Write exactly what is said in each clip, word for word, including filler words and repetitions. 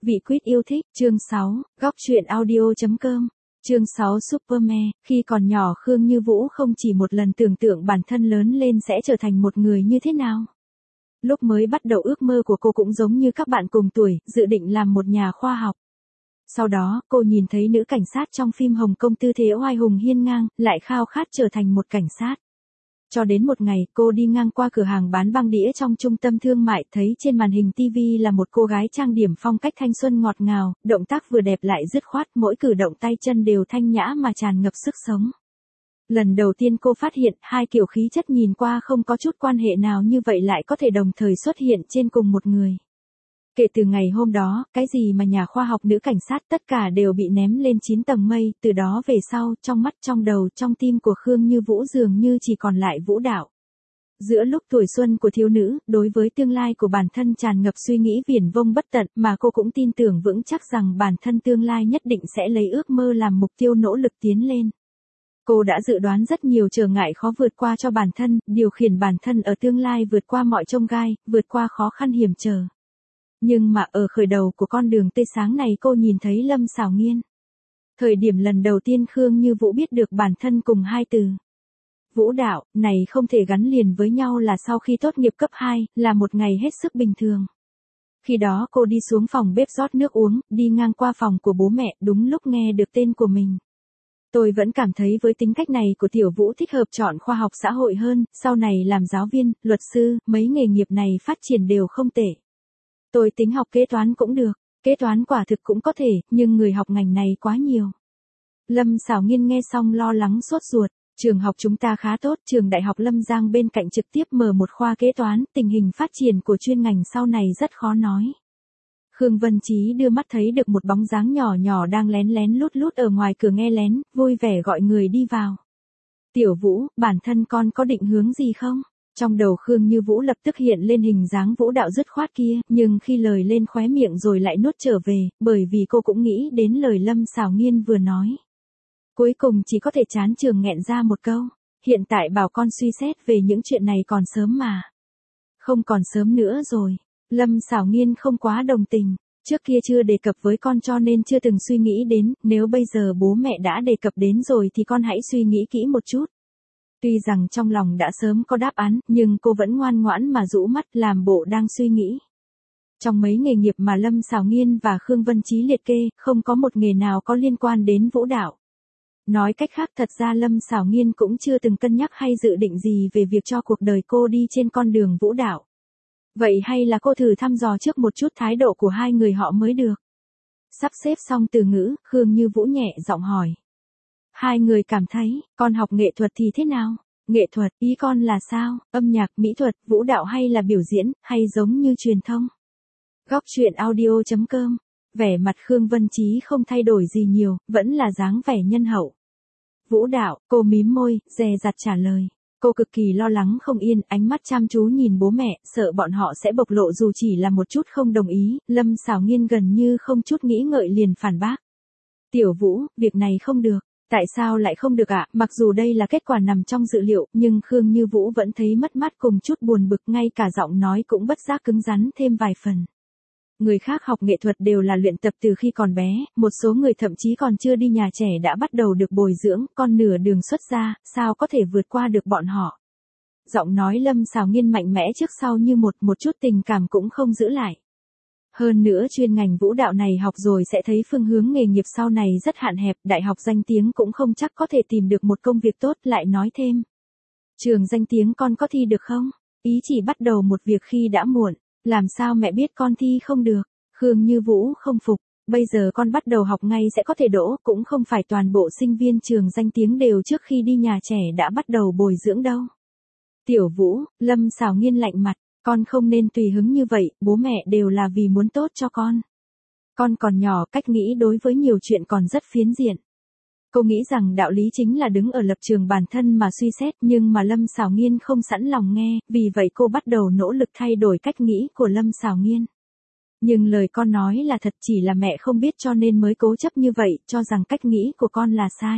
Vị quýt yêu thích, chương sáu, góc truyện audio.com, chương sáu Superman, khi còn nhỏ Khương Như Vũ không chỉ một lần tưởng tượng bản thân lớn lên sẽ trở thành một người như thế nào. Lúc mới bắt đầu ước mơ của cô cũng giống như các bạn cùng tuổi, dự định làm một nhà khoa học. Sau đó, cô nhìn thấy nữ cảnh sát trong phim Hồng Kông tư thế oai hùng hiên ngang, lại khao khát trở thành một cảnh sát. Cho đến một ngày, cô đi ngang qua cửa hàng bán băng đĩa trong trung tâm thương mại, thấy trên màn hình ti vi là một cô gái trang điểm phong cách thanh xuân ngọt ngào, động tác vừa đẹp lại dứt khoát, mỗi cử động tay chân đều thanh nhã mà tràn ngập sức sống. Lần đầu tiên cô phát hiện, hai kiểu khí chất nhìn qua không có chút quan hệ nào như vậy lại có thể đồng thời xuất hiện trên cùng một người. Kể từ ngày hôm đó, cái gì mà nhà khoa học nữ cảnh sát tất cả đều bị ném lên chín tầng mây, từ đó về sau, trong mắt trong đầu trong tim của Khương Như Vũ dường như chỉ còn lại vũ đạo. Giữa lúc tuổi xuân của thiếu nữ, đối với tương lai của bản thân tràn ngập suy nghĩ viển vông bất tận mà cô cũng tin tưởng vững chắc rằng bản thân tương lai nhất định sẽ lấy ước mơ làm mục tiêu nỗ lực tiến lên. Cô đã dự đoán rất nhiều trở ngại khó vượt qua cho bản thân, điều khiển bản thân ở tương lai vượt qua mọi chông gai, vượt qua khó khăn hiểm trở. Nhưng mà ở khởi đầu của con đường tươi sáng này cô nhìn thấy Lâm Sảo Nghiên. Thời điểm lần đầu tiên Khương Như Vũ biết được bản thân cùng hai từ. Vũ đạo, này không thể gắn liền với nhau là sau khi tốt nghiệp cấp hai, là một ngày hết sức bình thường. Khi đó cô đi xuống phòng bếp rót nước uống, đi ngang qua phòng của bố mẹ, đúng lúc nghe được tên của mình. Tôi vẫn cảm thấy với tính cách này của Tiểu Vũ thích hợp chọn khoa học xã hội hơn, sau này làm giáo viên, luật sư, mấy nghề nghiệp này phát triển đều không tệ. Tôi tính học kế toán cũng được, kế toán quả thực cũng có thể, nhưng người học ngành này quá nhiều. Lâm Sảo Nghiên nghe xong lo lắng sốt ruột, trường học chúng ta khá tốt, trường đại học Lâm Giang bên cạnh trực tiếp mở một khoa kế toán, tình hình phát triển của chuyên ngành sau này rất khó nói. Khương Vân Chí đưa mắt thấy được một bóng dáng nhỏ nhỏ đang lén lén lút lút ở ngoài cửa nghe lén, vui vẻ gọi người đi vào. Tiểu Vũ, bản thân con có định hướng gì không? Trong đầu Khương Như Vũ lập tức hiện lên hình dáng vũ đạo dứt khoát kia, nhưng khi lời lên khóe miệng rồi lại nuốt trở về, bởi vì cô cũng nghĩ đến lời Lâm Sảo Nghiên vừa nói. Cuối cùng chỉ có thể chán trường nghẹn ra một câu, hiện tại bảo con suy xét về những chuyện này còn sớm mà. Không còn sớm nữa rồi, Lâm Sảo Nghiên không quá đồng tình, trước kia chưa đề cập với con cho nên chưa từng suy nghĩ đến, nếu bây giờ bố mẹ đã đề cập đến rồi thì con hãy suy nghĩ kỹ một chút. Tuy rằng trong lòng đã sớm có đáp án, nhưng cô vẫn ngoan ngoãn mà rũ mắt làm bộ đang suy nghĩ. Trong mấy nghề nghiệp mà Lâm Sảo Nghiên và Khương Vân Chí liệt kê, không có một nghề nào có liên quan đến vũ đạo. Nói cách khác thật ra Lâm Sảo Nghiên cũng chưa từng cân nhắc hay dự định gì về việc cho cuộc đời cô đi trên con đường vũ đạo. Vậy hay là cô thử thăm dò trước một chút thái độ của hai người họ mới được. Sắp xếp xong từ ngữ, Khương Như Vũ nhẹ giọng hỏi. Hai người cảm thấy, con học nghệ thuật thì thế nào? Nghệ thuật, ý con là sao? Âm nhạc, mỹ thuật, vũ đạo hay là biểu diễn, hay giống như truyền thông? Góc truyện audio.com, vẻ mặt Khương Vân Chí không thay đổi gì nhiều, vẫn là dáng vẻ nhân hậu. Vũ đạo, cô mím môi, dè dặt trả lời. Cô cực kỳ lo lắng không yên, ánh mắt chăm chú nhìn bố mẹ, sợ bọn họ sẽ bộc lộ dù chỉ là một chút không đồng ý, Lâm Sảo Nghiên gần như không chút nghĩ ngợi liền phản bác. Tiểu Vũ, việc này không được. Tại sao lại không được ạ? À? Mặc dù đây là kết quả nằm trong dự liệu, nhưng Khương Như Vũ vẫn thấy mất mát cùng chút buồn bực, ngay cả giọng nói cũng bất giác cứng rắn thêm vài phần. Người khác học nghệ thuật đều là luyện tập từ khi còn bé, một số người thậm chí còn chưa đi nhà trẻ đã bắt đầu được bồi dưỡng, con nửa đường xuất gia, sao có thể vượt qua được bọn họ. Giọng nói Lâm Sảo Nghiên mạnh mẽ trước sau như một, một chút tình cảm cũng không giữ lại. Hơn nữa chuyên ngành vũ đạo này học rồi sẽ thấy phương hướng nghề nghiệp sau này rất hạn hẹp, đại học danh tiếng cũng không chắc có thể tìm được một công việc tốt, lại nói thêm. Trường danh tiếng con có thi được không? Ý chỉ bắt đầu một việc khi đã muộn, làm sao mẹ biết con thi không được? Khương Như Vũ không phục, bây giờ con bắt đầu học ngay sẽ có thể đỗ, cũng không phải toàn bộ sinh viên trường danh tiếng đều trước khi đi nhà trẻ đã bắt đầu bồi dưỡng đâu. Tiểu Vũ, Lâm Sảo Nghiên lạnh mặt. Con không nên tùy hứng như vậy, bố mẹ đều là vì muốn tốt cho con. Con còn nhỏ, cách nghĩ đối với nhiều chuyện còn rất phiến diện. Cô nghĩ rằng đạo lý chính là đứng ở lập trường bản thân mà suy xét, nhưng mà Lâm Sảo Nghiên không sẵn lòng nghe, vì vậy cô bắt đầu nỗ lực thay đổi cách nghĩ của Lâm Sảo Nghiên. Nhưng lời con nói là thật, chỉ là mẹ không biết cho nên mới cố chấp như vậy, cho rằng cách nghĩ của con là sai.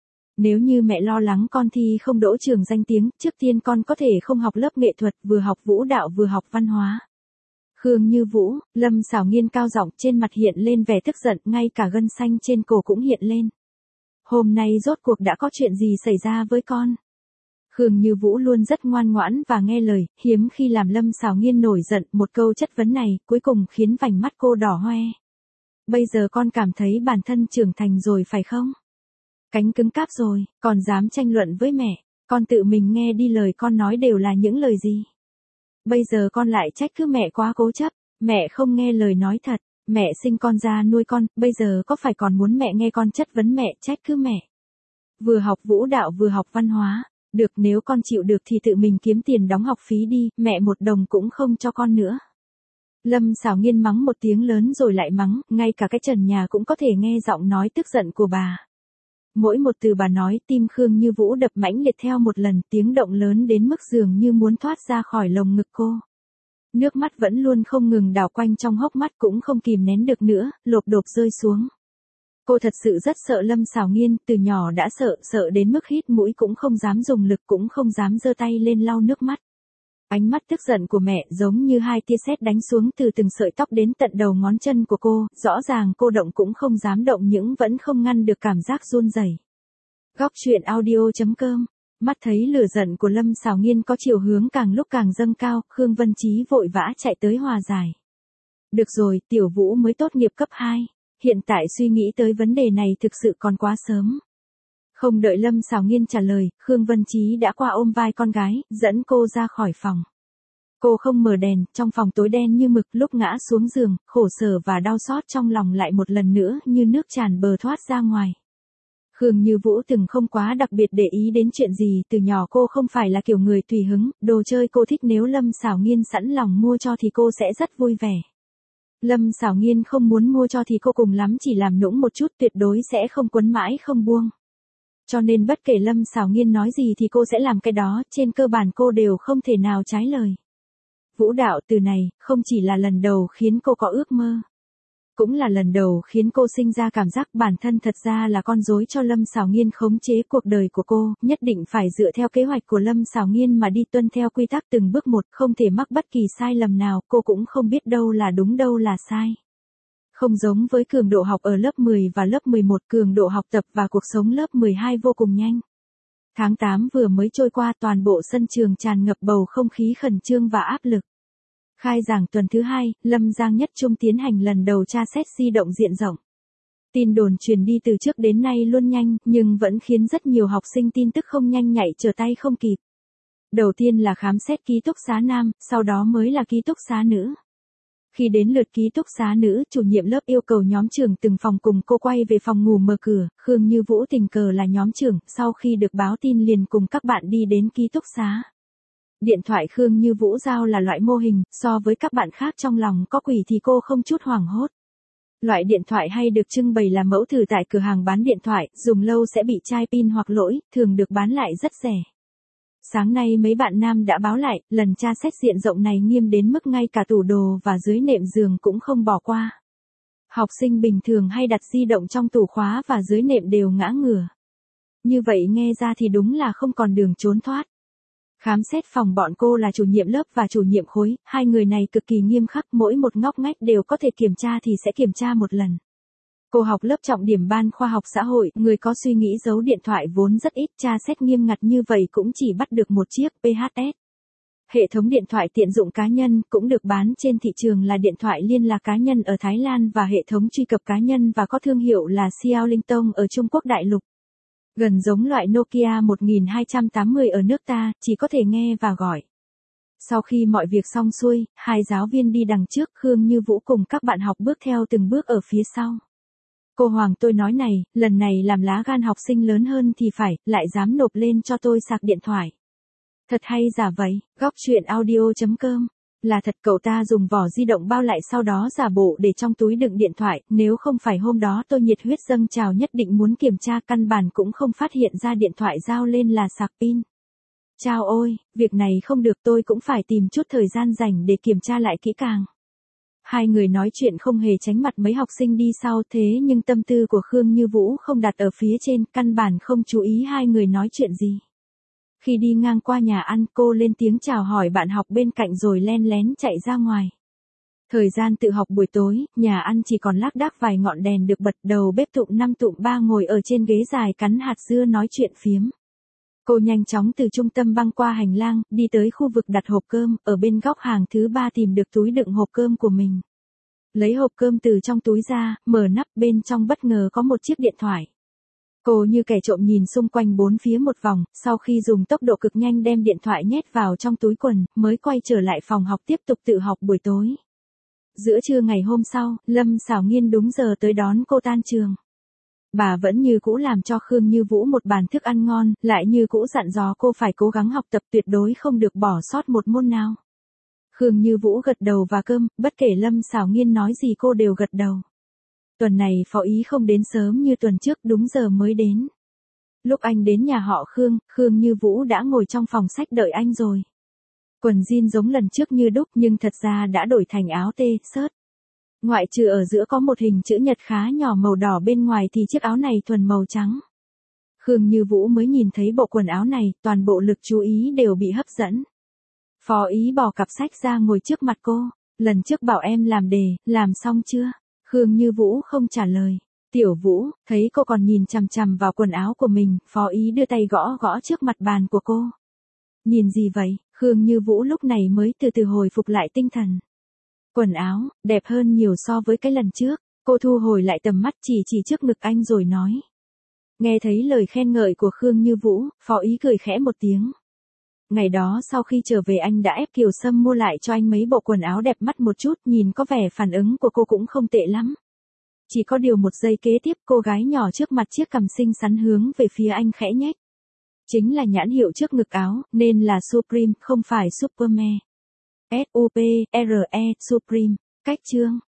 Nếu như mẹ lo lắng con thi không đỗ trường danh tiếng, trước tiên con có thể không học lớp nghệ thuật, vừa học vũ đạo vừa học văn hóa. Khương Như Vũ, Lâm Sảo Nghiên cao giọng, trên mặt hiện lên vẻ tức giận, ngay cả gân xanh trên cổ cũng hiện lên. Hôm nay rốt cuộc đã có chuyện gì xảy ra với con? Khương Như Vũ luôn rất ngoan ngoãn và nghe lời, hiếm khi làm Lâm Sảo Nghiên nổi giận, một câu chất vấn này, cuối cùng khiến vành mắt cô đỏ hoe. Bây giờ con cảm thấy bản thân trưởng thành rồi phải không? Cánh cứng cáp rồi, còn dám tranh luận với mẹ, con tự mình nghe đi, lời con nói đều là những lời gì? Bây giờ con lại trách cứ mẹ quá cố chấp, mẹ không nghe lời nói thật, mẹ sinh con ra nuôi con, bây giờ có phải còn muốn mẹ nghe con chất vấn mẹ, trách cứ mẹ? Vừa học vũ đạo vừa học văn hóa, được, nếu con chịu được thì tự mình kiếm tiền đóng học phí đi, mẹ một đồng cũng không cho con nữa. Lâm Sảo Nghiên mắng một tiếng lớn rồi lại mắng, ngay cả cái trần nhà cũng có thể nghe giọng nói tức giận của bà. Mỗi một từ bà nói, tim Khương Như Vũ đập mãnh liệt theo một lần, tiếng động lớn đến mức dường như muốn thoát ra khỏi lồng ngực cô. Nước mắt vẫn luôn không ngừng đảo quanh trong hốc mắt, cũng không kìm nén được nữa, lộp độp rơi xuống. Cô thật sự rất sợ Lâm Sảo Nghiên, từ nhỏ đã sợ, sợ đến mức hít mũi cũng không dám dùng lực, cũng không dám giơ tay lên lau nước mắt. Ánh mắt tức giận của mẹ giống như hai tia sét đánh xuống từ từng sợi tóc đến tận đầu ngón chân của cô, rõ ràng cô động cũng không dám động nhưng vẫn không ngăn được cảm giác run rẩy. Góc truyện audio chấm com. Mắt thấy lửa giận của Lâm Sảo Nghiên có chiều hướng càng lúc càng dâng cao, Khương Vân Chí vội vã chạy tới hòa giải. Được rồi, Tiểu Vũ mới tốt nghiệp cấp hai, hiện tại suy nghĩ tới vấn đề này thực sự còn quá sớm. Không đợi Lâm Sảo Nghiên trả lời, Khương Vân Chí đã qua ôm vai con gái, dẫn cô ra khỏi phòng. Cô không mở đèn, trong phòng tối đen như mực, lúc ngã xuống giường, khổ sở và đau xót trong lòng lại một lần nữa như nước tràn bờ thoát ra ngoài. Khương Như Vũ từng không quá đặc biệt để ý đến chuyện gì, từ nhỏ cô không phải là kiểu người tùy hứng, đồ chơi cô thích nếu Lâm Sảo Nghiên sẵn lòng mua cho thì cô sẽ rất vui vẻ. Lâm Sảo Nghiên không muốn mua cho thì cô cùng lắm chỉ làm nũng một chút, tuyệt đối sẽ không quấn mãi không buông. Cho nên bất kể Lâm Sảo Nghiên nói gì thì cô sẽ làm cái đó, trên cơ bản cô đều không thể nào trái lời. Vũ đạo từ này, không chỉ là lần đầu khiến cô có ước mơ. Cũng là lần đầu khiến cô sinh ra cảm giác bản thân thật ra là con rối cho Lâm Sảo Nghiên khống chế cuộc đời của cô, nhất định phải dựa theo kế hoạch của Lâm Sảo Nghiên mà đi, tuân theo quy tắc từng bước một, không thể mắc bất kỳ sai lầm nào, cô cũng không biết đâu là đúng đâu là sai. Không giống với cường độ học ở lớp mười và lớp mười một, cường độ học tập và cuộc sống lớp mười hai vô cùng nhanh. Tháng tám vừa mới trôi qua, toàn bộ sân trường tràn ngập bầu không khí khẩn trương và áp lực. Khai giảng tuần thứ hai, Lâm Giang Nhất Trung tiến hành lần đầu tra xét di động diện rộng. Tin đồn truyền đi từ trước đến nay luôn nhanh, nhưng vẫn khiến rất nhiều học sinh tin tức không nhanh nhạy trở tay không kịp. Đầu tiên là khám xét ký túc xá nam, sau đó mới là ký túc xá nữ. Khi đến lượt ký túc xá nữ, chủ nhiệm lớp yêu cầu nhóm trưởng từng phòng cùng cô quay về phòng ngủ mở cửa, Khương Như Vũ tình cờ là nhóm trưởng, sau khi được báo tin liền cùng các bạn đi đến ký túc xá. Điện thoại Khương Như Vũ giao là loại mô hình, so với các bạn khác trong lòng có quỷ thì cô không chút hoảng hốt. Loại điện thoại hay được trưng bày là mẫu thử tại cửa hàng bán điện thoại, dùng lâu sẽ bị chai pin hoặc lỗi, thường được bán lại rất rẻ. Sáng nay mấy bạn nam đã báo lại, lần tra xét diện rộng này nghiêm đến mức ngay cả tủ đồ và dưới nệm giường cũng không bỏ qua. Học sinh bình thường hay đặt di động trong tủ khóa và dưới nệm đều ngã ngửa. Như vậy nghe ra thì đúng là không còn đường trốn thoát. Khám xét phòng bọn cô là chủ nhiệm lớp và chủ nhiệm khối, hai người này cực kỳ nghiêm khắc, mỗi một ngóc ngách đều có thể kiểm tra thì sẽ kiểm tra một lần. Cô học lớp trọng điểm ban khoa học xã hội, người có suy nghĩ giấu điện thoại vốn rất ít, tra xét nghiêm ngặt như vậy cũng chỉ bắt được một chiếc pê hát ét. Hệ thống điện thoại tiện dụng cá nhân cũng được bán trên thị trường là điện thoại liên lạc cá nhân ở Thái Lan và hệ thống truy cập cá nhân và có thương hiệu là Xiaolingtong ở Trung Quốc đại lục. Gần giống loại Nokia một nghìn hai trăm tám mươi ở nước ta, chỉ có thể nghe và gọi. Sau khi mọi việc xong xuôi, hai giáo viên đi đằng trước, Khương Như Vũ cùng các bạn học bước theo từng bước ở phía sau. Cô Hoàng, tôi nói này, lần này làm lá gan học sinh lớn hơn thì phải, lại dám nộp lên cho tôi sạc điện thoại. Thật hay giả vậy, góc truyện audio chấm com. Là thật, cậu ta dùng vỏ di động bao lại sau đó giả bộ để trong túi đựng điện thoại, nếu không phải hôm đó tôi nhiệt huyết dâng trào nhất định muốn kiểm tra, căn bản cũng không phát hiện ra điện thoại giao lên là sạc pin. Chao ôi, việc này không được, tôi cũng phải tìm chút thời gian rảnh để kiểm tra lại kỹ càng. Hai người nói chuyện không hề tránh mặt mấy học sinh đi sau, thế nhưng tâm tư của Khương Như Vũ không đặt ở phía trên, căn bản không chú ý hai người nói chuyện gì. Khi đi ngang qua nhà ăn, cô lên tiếng chào hỏi bạn học bên cạnh rồi len lén chạy ra ngoài. Thời gian tự học buổi tối, nhà ăn chỉ còn lác đác vài ngọn đèn được bật, đầu bếp tụm năm tụm ba ngồi ở trên ghế dài cắn hạt dưa nói chuyện phiếm. Cô nhanh chóng từ trung tâm băng qua hành lang, đi tới khu vực đặt hộp cơm, ở bên góc hàng thứ ba tìm được túi đựng hộp cơm của mình. Lấy hộp cơm từ trong túi ra, mở nắp, bên trong bất ngờ có một chiếc điện thoại. Cô như kẻ trộm nhìn xung quanh bốn phía một vòng, sau khi dùng tốc độ cực nhanh đem điện thoại nhét vào trong túi quần, mới quay trở lại phòng học tiếp tục tự học buổi tối. Giữa trưa ngày hôm sau, Lâm Xảo Nghiên đúng giờ tới đón cô tan trường. Bà vẫn như cũ làm cho Khương Như Vũ một bàn thức ăn ngon, lại như cũ dặn dò cô phải cố gắng học tập, tuyệt đối không được bỏ sót một môn nào. Khương Như Vũ gật đầu và cơm, bất kể Lâm Xảo Nghiên nói gì cô đều gật đầu. Tuần này phó ý không đến sớm như tuần trước, đúng giờ mới đến. Lúc anh đến nhà họ Khương, Khương Như Vũ đã ngồi trong phòng sách đợi anh rồi. Quần jean giống lần trước như đúc nhưng thật ra đã đổi thành áo t-shirt. Ngoại trừ ở giữa có một hình chữ nhật khá nhỏ màu đỏ, bên ngoài thì chiếc áo này thuần màu trắng. Khương Như Vũ mới nhìn thấy bộ quần áo này, toàn bộ lực chú ý đều bị hấp dẫn. Phó ý bỏ cặp sách ra ngồi trước mặt cô. Lần trước bảo em làm đề, làm xong chưa? Khương Như Vũ không trả lời. Tiểu Vũ, thấy cô còn nhìn chằm chằm vào quần áo của mình, phó ý đưa tay gõ gõ trước mặt bàn của cô. Nhìn gì vậy? Khương Như Vũ lúc này mới từ từ hồi phục lại tinh thần. Quần áo, đẹp hơn nhiều so với cái lần trước. Cô thu hồi lại tầm mắt, chỉ chỉ trước ngực anh rồi nói. Nghe thấy lời khen ngợi của Khương Như Vũ, phó ý cười khẽ một tiếng. Ngày đó sau khi trở về anh đã ép Kiều Sâm mua lại cho anh mấy bộ quần áo đẹp mắt một chút, nhìn có vẻ phản ứng của cô cũng không tệ lắm. Chỉ có điều một giây kế tiếp, cô gái nhỏ trước mặt chiếc cằm xinh xắn hướng về phía anh khẽ nhếch. Chính là nhãn hiệu trước ngực áo, nên là Supreme, không phải Superman. S U P R E, Supreme. Cách chương